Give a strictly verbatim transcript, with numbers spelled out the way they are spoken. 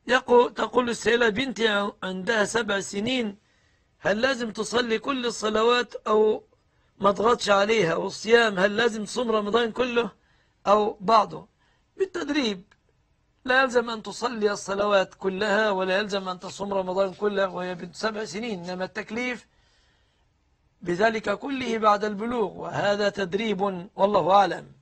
يقول تقول السيدة بنتي عندها سبع سنين، هل لازم تصلي كل الصلوات أو ما تضغطش عليها؟ والصيام هل لازم تصوم رمضان كله أو بعضه؟ بالتدريب. لا يلزم أن تصلي الصلوات كلها، ولا يلزم أن تصوم رمضان كله وهي بنت سبع سنين، إنما التكليف بذلك كله بعد البلوغ، وهذا تدريب والله أعلم.